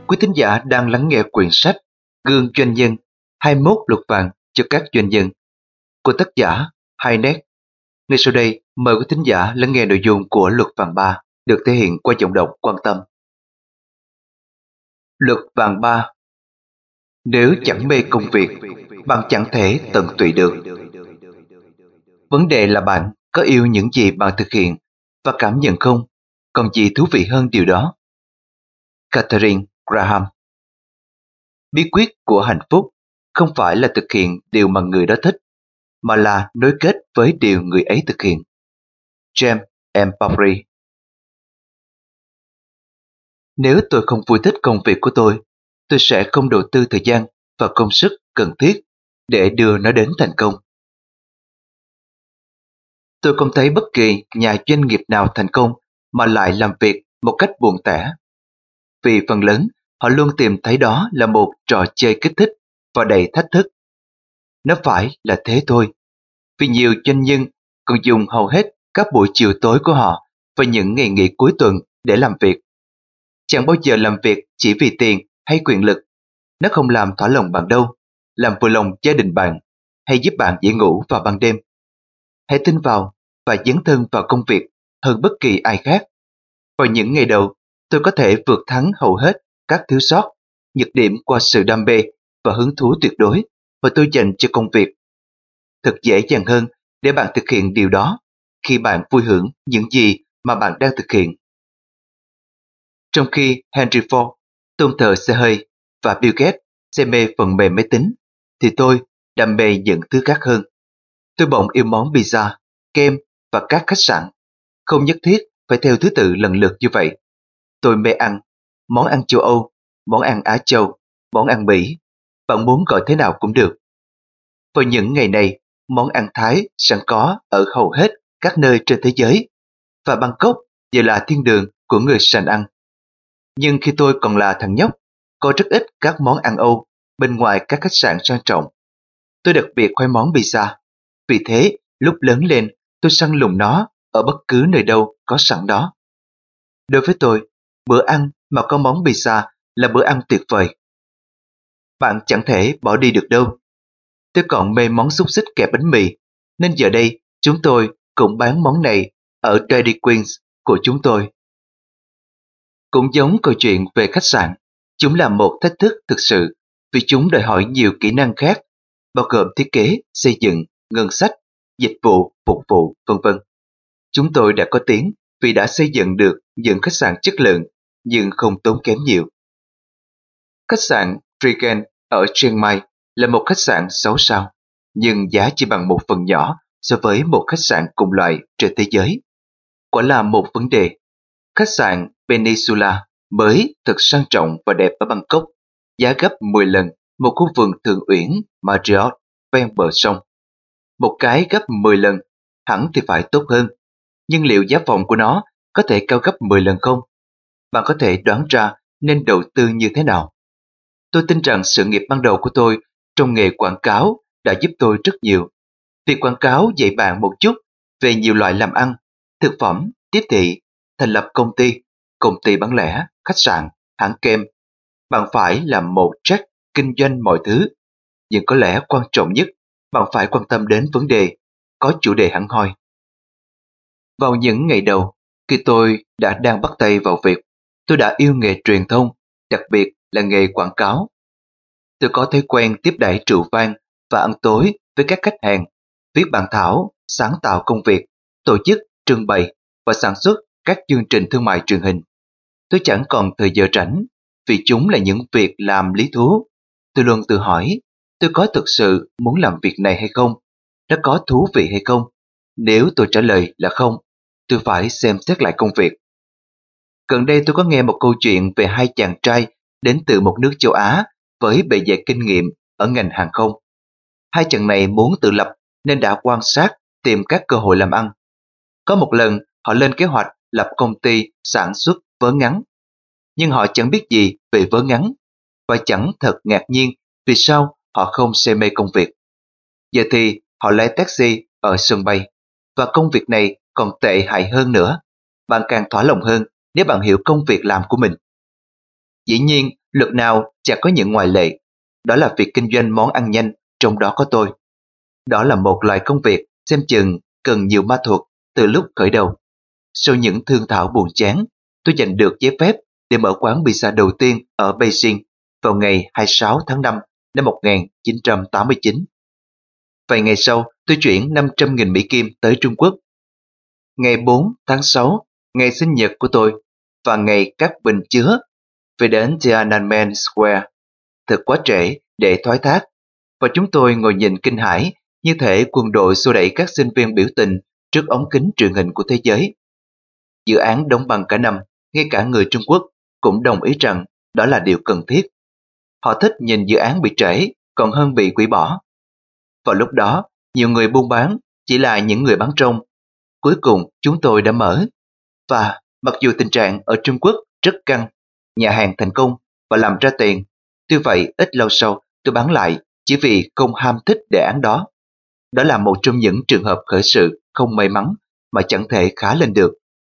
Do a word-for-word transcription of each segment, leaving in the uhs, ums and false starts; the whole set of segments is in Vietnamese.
Quý thính giả đang lắng nghe quyển sách Gương Doanh nhân hai mươi mốt luật vàng cho các doanh nhân của tác giả Hynek. Ngay sau đây, mời quý thính giả lắng nghe nội dung của luật vàng ba được thể hiện qua giọng đọc Quan Tâm. Luật vàng ba. Nếu chẳng mê công việc, bạn chẳng thể tận tụy được. Vấn đề là bạn có yêu những gì bạn thực hiện và cảm nhận không? Còn gì thú vị hơn điều đó? Katharine Graham. Bí quyết của hạnh phúc không phải là thực hiện điều mà người đó thích, mà là nối kết với điều người ấy thực hiện. James M. Barrie. Nếu tôi không vui thích công việc của tôi, tôi sẽ không đầu tư thời gian và công sức cần thiết để đưa nó đến thành công. Tôi không thấy bất kỳ nhà doanh nghiệp nào thành công mà lại làm việc một cách buồn tẻ. Vì phần lớn, họ luôn tìm thấy đó là một trò chơi kích thích và đầy thách thức. Nó phải là thế thôi. Vì nhiều doanh nhân còn dùng hầu hết các buổi chiều tối của họ và những ngày nghỉ cuối tuần để làm việc. Chẳng bao giờ làm việc chỉ vì tiền hay quyền lực. Nó không làm thỏa lòng bạn đâu, làm vừa lòng gia đình bạn hay giúp bạn dễ ngủ vào ban đêm. Hãy tin vào và dấn thân vào công việc hơn bất kỳ ai khác. Vào những ngày đầu, tôi có thể vượt thắng hầu hết các thiếu sót, nhược điểm qua sự đam mê và hứng thú tuyệt đối mà tôi dành cho công việc. Thật dễ dàng hơn để bạn thực hiện điều đó khi bạn vui hưởng những gì mà bạn đang thực hiện. Trong khi Henry Ford tôn thờ xe hơi và Bill Gates say mê phần mềm máy tính, thì tôi đam mê những thứ khác hơn. Tôi bỗng yêu món pizza, kem và các khách sạn. Không nhất thiết phải theo thứ tự lần lượt như vậy. Tôi mê ăn, món ăn châu Âu, món ăn Á Châu, món ăn Mỹ. Bạn muốn gọi thế nào cũng được. Vào những ngày này, món ăn Thái sẵn có ở hầu hết các nơi trên thế giới, và Bangkok giờ là thiên đường của người sành ăn. Nhưng khi tôi còn là thằng nhóc, có rất ít các món ăn Âu bên ngoài các khách sạn sang trọng. Tôi đặc biệt khoái món pizza. Vì thế, lúc lớn lên, tôi săn lùng nó ở bất cứ nơi đâu có sẵn đó. Đối với tôi, bữa ăn mà có món pizza là bữa ăn tuyệt vời. Bạn chẳng thể bỏ đi được đâu. Tôi còn mê món xúc xích kẹp bánh mì, nên giờ đây chúng tôi cũng bán món này ở Dairy Queens của chúng tôi. Cũng giống câu chuyện về khách sạn, chúng là một thách thức thực sự vì chúng đòi hỏi nhiều kỹ năng khác, bao gồm thiết kế, xây dựng, ngân sách, dịch vụ, phục vụ, vân vân. Chúng tôi đã có tiếng vì đã xây dựng được những khách sạn chất lượng nhưng không tốn kém nhiều. Khách sạn Regent ở Chiang Mai là một khách sạn sáu sao, nhưng giá chỉ bằng một phần nhỏ so với một khách sạn cùng loại trên thế giới. Quả là một vấn đề. Khách sạn Peninsula mới thật sang trọng và đẹp ở Bangkok, giá gấp mười lần một khu vườn thượng uyển Marriott ven bờ sông. Một cái gấp mười lần, hẳn thì phải tốt hơn, nhưng liệu giá phòng của nó có thể cao gấp mười lần không? Bạn có thể đoán ra nên đầu tư như thế nào. Tôi tin rằng sự nghiệp ban đầu của tôi trong nghề quảng cáo đã giúp tôi rất nhiều. Việc quảng cáo dạy bạn một chút về nhiều loại làm ăn, thực phẩm, tiếp thị, thành lập công ty, công ty bán lẻ, khách sạn, hãng kem. Bạn phải làm một check kinh doanh mọi thứ. Nhưng có lẽ quan trọng nhất, bạn phải quan tâm đến vấn đề, có chủ đề hẳn hoi. Vào những ngày đầu, khi tôi đã đang bắt tay vào việc, tôi đã yêu nghề truyền thông, đặc biệt là nghề quảng cáo. Tôi có thói quen tiếp đãi rượu vang và ăn tối với các khách hàng, viết bản thảo, sáng tạo công việc, tổ chức, trưng bày và sản xuất các chương trình thương mại truyền hình. Tôi chẳng còn thời giờ rảnh, vì chúng là những việc làm lý thú. Tôi luôn tự hỏi, tôi có thực sự muốn làm việc này hay không? Nó có thú vị hay không? Nếu tôi trả lời là không, tôi phải xem xét lại công việc. Gần đây tôi có nghe một câu chuyện về hai chàng trai đến từ một nước châu Á với bề dày kinh nghiệm ở ngành hàng không. Hai chàng này muốn tự lập nên đã quan sát, tìm các cơ hội làm ăn. Có một lần họ lên kế hoạch lập công ty sản xuất vớ ngắn. Nhưng họ chẳng biết gì về vớ ngắn và chẳng thật ngạc nhiên vì sao họ không say mê công việc. Giờ thì họ lái taxi ở sân bay, và công việc này còn tệ hại hơn nữa. Bạn càng thỏa lòng hơn nếu bạn hiểu công việc làm của mình. Dĩ nhiên, Luật nào chẳng có những ngoại lệ, đó là việc kinh doanh món ăn nhanh, trong đó có tôi. Đó là một loại công việc xem chừng cần nhiều ma thuật từ lúc khởi đầu. Sau những thương thảo buồn chán, tôi giành được giấy phép để mở quán pizza đầu tiên ở Beijing vào ngày hai mươi sáu tháng năm năm một nghìn chín trăm tám mươi chín. Vài ngày sau, tôi chuyển năm trăm nghìn Mỹ Kim tới Trung Quốc. Ngày bốn tháng sáu, ngày sinh nhật của tôi, và ngày cắt bình chứa, về đến Tiananmen Square. Thật quá trễ để thoái thác, và chúng tôi ngồi nhìn kinh hãi như thể quân đội xô đẩy các sinh viên biểu tình trước ống kính truyền hình của thế giới. Dự án đóng băng cả năm, ngay cả người Trung Quốc cũng đồng ý rằng đó là điều cần thiết. Họ thích nhìn dự án bị trễ còn hơn bị hủy bỏ. Vào lúc đó, nhiều người buôn bán chỉ là những người bán rong. Cuối cùng chúng tôi đã mở. Và mặc dù tình trạng ở Trung Quốc rất căng, nhà hàng thành công và làm ra tiền, tuy vậy ít lâu sau tôi bán lại chỉ vì không ham thích đề án đó. Đó là một trong những trường hợp khởi sự không may mắn mà chẳng thể khá lên được.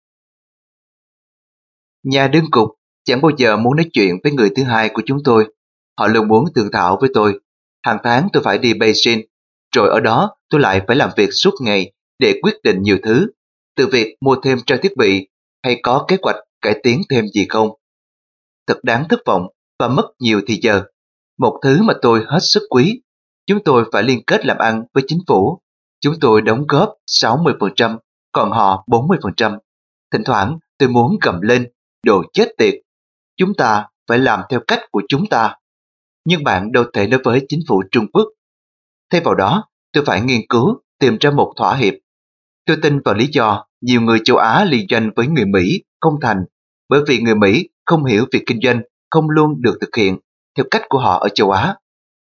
Nhà đơn cục chẳng bao giờ muốn nói chuyện với người thứ hai của chúng tôi. Họ luôn muốn thương thảo với tôi. Hàng tháng tôi phải đi Beijing, rồi ở đó tôi lại phải làm việc suốt ngày để quyết định nhiều thứ, từ việc mua thêm trang thiết bị hay có kế hoạch cải tiến thêm gì không. Thật đáng thất vọng và mất nhiều thời giờ. Một thứ mà tôi hết sức quý. Chúng tôi phải liên kết làm ăn với chính phủ. Chúng tôi đóng góp sáu mươi phần trăm, còn họ bốn mươi phần trăm. Thỉnh thoảng tôi muốn gầm lên, đồ chết tiệt. Chúng ta phải làm theo cách của chúng ta. Nhưng bạn đâu thể nói với chính phủ Trung Quốc. Thay vào đó, tôi phải nghiên cứu, tìm ra một thỏa hiệp. Tôi tin vào lý do nhiều người châu Á liên doanh với người Mỹ không thành, bởi vì người Mỹ không hiểu việc kinh doanh không luôn được thực hiện theo cách của họ ở châu Á.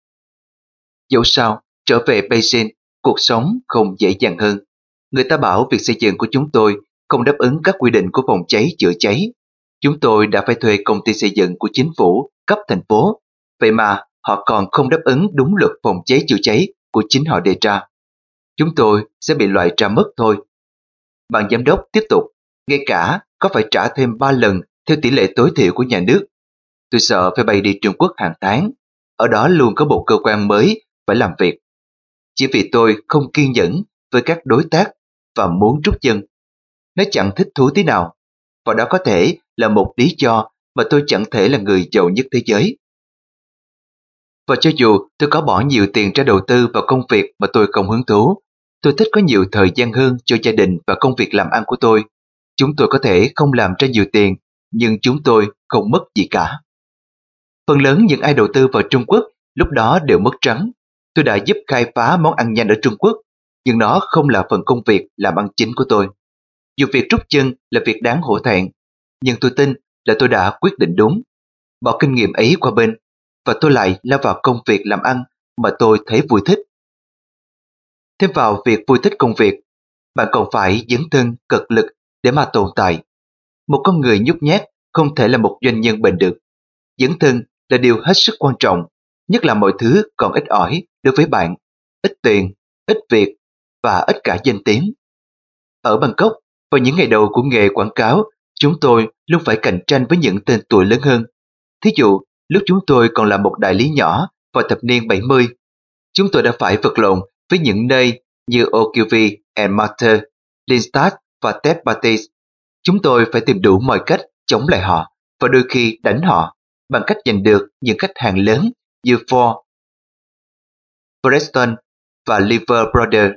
Dẫu sao, trở về Beijing, cuộc sống không dễ dàng hơn. Người ta bảo việc xây dựng của chúng tôi không đáp ứng các quy định của phòng cháy chữa cháy. Chúng tôi đã phải thuê công ty xây dựng của chính phủ cấp thành phố, vậy mà họ còn không đáp ứng đúng luật phòng cháy chữa cháy của chính họ đề ra. Chúng tôi sẽ bị loại ra mất thôi. Ban giám đốc tiếp tục, ngay cả có phải trả thêm ba lần theo tỷ lệ tối thiểu của nhà nước. Tôi sợ phải bay đi Trung Quốc hàng tháng, ở đó luôn có một cơ quan mới phải làm việc. Chỉ vì tôi không kiên nhẫn với các đối tác và muốn rút chân. Nó chẳng thích thú tí nào, và đó có thể là một lý do mà tôi chẳng thể là người giàu nhất thế giới. Và cho dù tôi có bỏ nhiều tiền ra đầu tư vào công việc mà tôi không hứng thú, tôi thích có nhiều thời gian hơn cho gia đình và công việc làm ăn của tôi. Chúng tôi có thể không làm ra nhiều tiền, nhưng chúng tôi không mất gì cả. Phần lớn những ai đầu tư vào Trung Quốc lúc đó đều mất trắng. Tôi đã giúp khai phá món ăn nhanh ở Trung Quốc, nhưng nó không là phần công việc làm ăn chính của tôi. Dù việc rút chân là việc đáng hổ thẹn, nhưng tôi tin là tôi đã quyết định đúng. Bỏ kinh nghiệm ấy qua bên, và tôi lại lao vào công việc làm ăn mà tôi thấy vui thích. Thêm vào việc vui thích công việc, bạn còn phải dấn thân cật lực để mà tồn tại. Một con người nhút nhát không thể là một doanh nhân bền được. Dấn thân là điều hết sức quan trọng, nhất là mọi thứ còn ít ỏi đối với bạn, ít tiền, ít việc và ít cả danh tiếng. Ở Bangkok, vào những ngày đầu của nghề quảng cáo, chúng tôi luôn phải cạnh tranh với những tên tuổi lớn hơn. Thí dụ, lúc chúng tôi còn là một đại lý nhỏ vào thập niên bảy mươi, chúng tôi đã phải vật lộn với những nơi như ô kiu vi and Mater, Linstat và Ted Bates. Chúng tôi phải tìm đủ mọi cách chống lại họ và đôi khi đánh họ bằng cách giành được những khách hàng lớn như Ford, Bridgestone và Lever Brothers.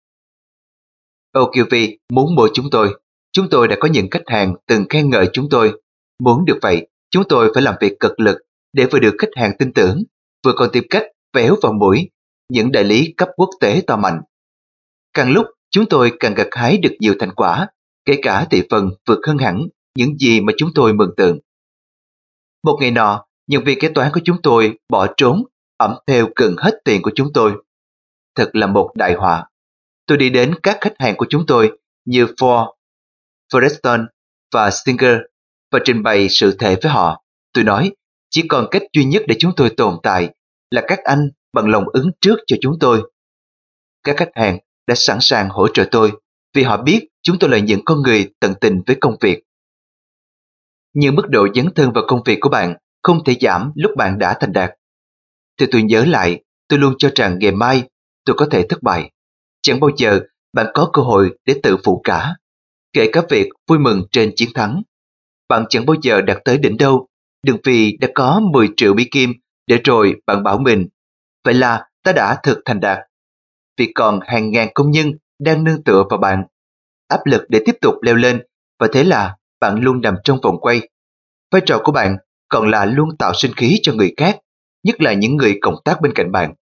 ô kiu vi muốn mua chúng tôi. Chúng tôi đã có những khách hàng từng khen ngợi chúng tôi. Muốn được vậy, chúng tôi phải làm việc cực lực để vừa được khách hàng tin tưởng, vừa còn tìm cách véo vào mũi những đại lý cấp quốc tế to mạnh. Càng lúc, chúng tôi càng gặt hái được nhiều thành quả, kể cả thị phần vượt hơn hẳn những gì mà chúng tôi mường tượng. Một ngày nọ, nhân viên kế toán của chúng tôi bỏ trốn, ẵm theo gần hết tiền của chúng tôi. Thật là một đại họa. Tôi đi đến các khách hàng của chúng tôi như Ford, Bridgestone và Singer và trình bày sự thể với họ. Tôi nói, chỉ còn cách duy nhất để chúng tôi tồn tại là các anh bằng lòng ứng trước cho chúng tôi. Các khách hàng đã sẵn sàng hỗ trợ tôi vì họ biết chúng tôi là những con người tận tình với công việc. Nhưng mức độ dấn thân vào công việc của bạn không thể giảm lúc bạn đã thành đạt. Thì tôi nhớ lại, tôi luôn cho rằng ngày mai tôi có thể thất bại. Chẳng bao giờ bạn có cơ hội để tự phụ cả, kể cả việc vui mừng trên chiến thắng. Bạn chẳng bao giờ đạt tới đỉnh đâu, đừng vì đã có mười triệu Mỹ Kim để rồi bạn bảo mình, vậy là ta đã thực thành đạt. Vì còn hàng ngàn công nhân đang nương tựa vào bạn, áp lực để tiếp tục leo lên, và thế là bạn luôn nằm trong vòng quay. Vai trò của bạn còn là luôn tạo sinh khí cho người khác, nhất là những người cộng tác bên cạnh bạn.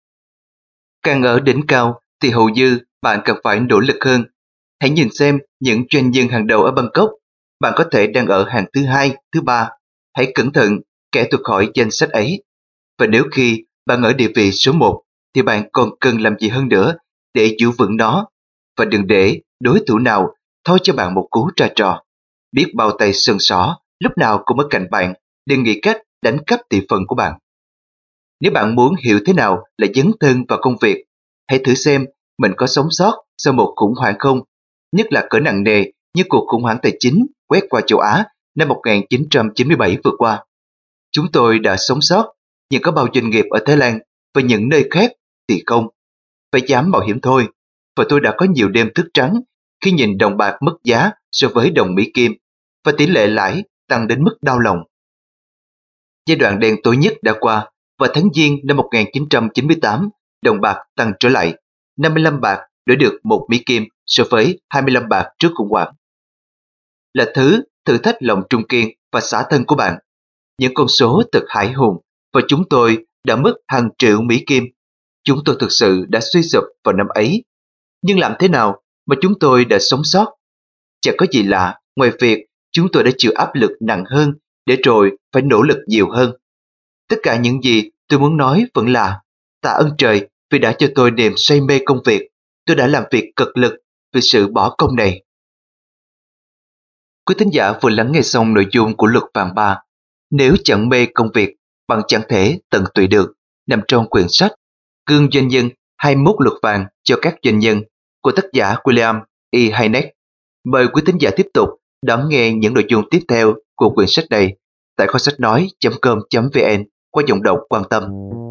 Càng ở đỉnh cao thì hầu như bạn cần phải nỗ lực hơn. Hãy nhìn xem những doanh nhân hàng đầu ở Bangkok, bạn có thể đang ở hàng thứ hai, thứ ba. Hãy cẩn thận kẻ tuột khỏi danh sách ấy. Và nếu khi bạn ở địa vị số một thì bạn còn cần làm gì hơn nữa để giữ vững nó, và đừng để đối thủ nào thôi cho bạn một cú ra trò. Biết bao tay sân sỏ lúc nào cũng ở cạnh bạn để nghĩ cách đánh cắp thị phần của bạn. Nếu bạn muốn hiểu thế nào là dấn thân vào công việc, hãy thử xem mình có sống sót sau một khủng hoảng không, nhất là cỡ nặng nề như cuộc khủng hoảng tài chính quét qua châu Á năm một nghìn chín trăm chín mươi bảy vừa qua. Chúng tôi đã sống sót, nhưng có bao doanh nghiệp ở Thái Lan và những nơi khác thì không. Phải dám mạo hiểm thôi, và tôi đã có nhiều đêm thức trắng khi nhìn đồng bạc mất giá so với đồng Mỹ Kim và tỷ lệ lãi tăng đến mức đau lòng. Giai đoạn đen tối nhất đã qua, và tháng Giêng năm một nghìn chín trăm chín mươi tám, đồng bạc tăng trở lại, năm mươi lăm bạc đổi được một Mỹ Kim so với hai mươi lăm bạc trước khủng hoảng. Là thứ thử thách lòng trung kiên và xả thân của bạn. Những con số thật hãi hùng, và chúng tôi đã mất hàng triệu Mỹ Kim. Chúng tôi thực sự đã suy sụp vào năm ấy. Nhưng làm thế nào mà chúng tôi đã sống sót? Chẳng có gì lạ ngoài việc chúng tôi đã chịu áp lực nặng hơn để rồi phải nỗ lực nhiều hơn. Tất cả những gì tôi muốn nói vẫn là tạ ơn trời vì đã cho tôi niềm say mê công việc. Tôi đã làm việc cực lực vì sự bỏ công này. Quý thính giả vừa lắng nghe xong nội dung của Luật Vàng Ba. Nếu chẳng mê công việc, bạn chẳng thể tận tụy được, nằm trong quyển sách Gương Doanh nhân hai mươi mốt luật vàng cho các doanh nhân của tác giả William E. Hynek. Mời quý thính giả tiếp tục đón nghe những nội dung tiếp theo của quyển sách này tại kho sách nói chấm com chấm vn qua giọng đọc Quan Tâm.